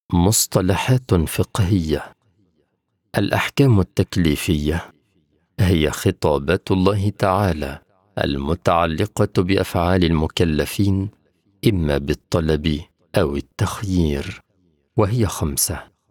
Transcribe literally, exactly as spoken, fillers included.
مصطلحات فقهية. الأحكام التكليفية هي خطابات الله تعالى المتعلقة بأفعال المكلفين، إما بالطلب أو التخيير، وهي خمسة: